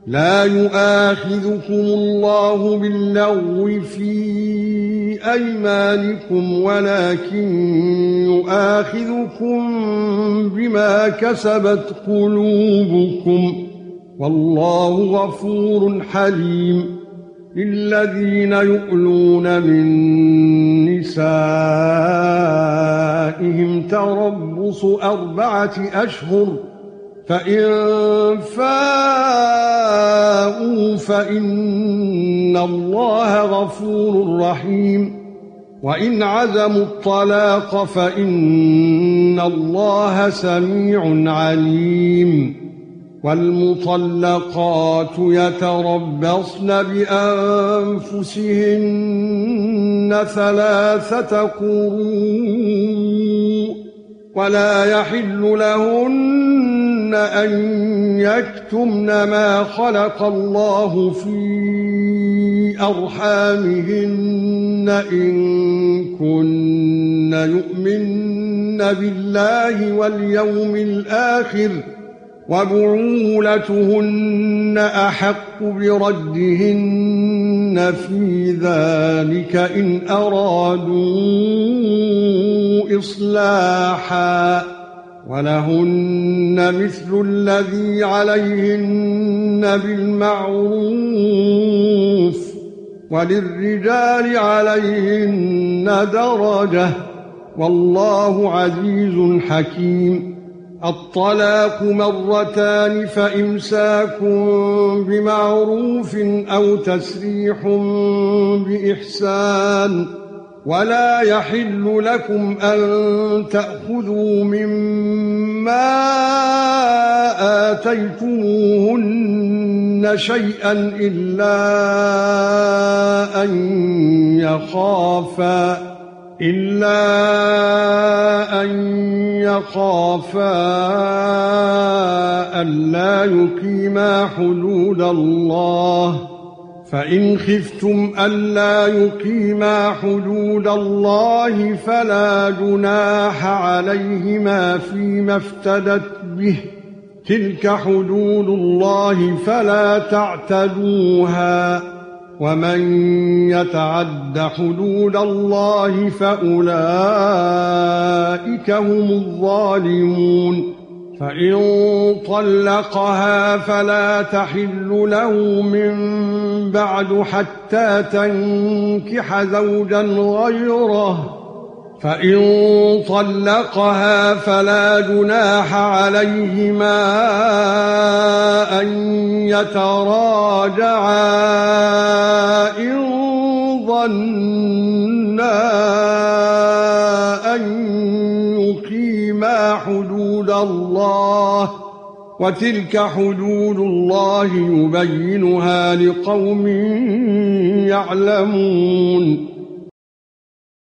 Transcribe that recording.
لا يؤاخذكم الله باللغو في ايمانكم ولكن يؤاخذكم بما كسبت قلوبكم والله غفور حليم. للذين يؤلون من نسائهم تربص 4 أشهر فإن فاءوا فإن الله غفور رحيم. وإن عزموا الطلاق فإن الله سميع عليم. والمطلقات يتربصن بأنفسهن 3 قروء ولا يحل لهن أن يكتمن ما خلق الله في أرحامهن إن كن يؤمن بالله واليوم الآخر وبعولتهن أحق بردهن في ذلك إن أرادوا إصلاحا ولهن مثل الذي عليهن بالمعروف وللرجال عليهن درجة والله عزيز حكيم. الطلاق 2 فإمساك بمعروف أو تسريح بإحسان ولا يحل لكم أن تأخذوا مما آتيتموهن شيئا إلا أن يخافا ألا يقيما حدود الله فإن خفتم ألا يقيما حدود الله فلا جناح عليهما فيما افتدت به تلك حدود الله فلا تعتدوها ومن يتعد حدود الله فأولئك هم الظالمون. فإن طلقها فلا تحل له من بعد حتى تنكح زوجا غيره فإن طلقها فلا جناح عليهما أن يتراجعا إن ظنا أن يقيما حدود الله وتلك حدود الله يبينها لقوم يعلمون.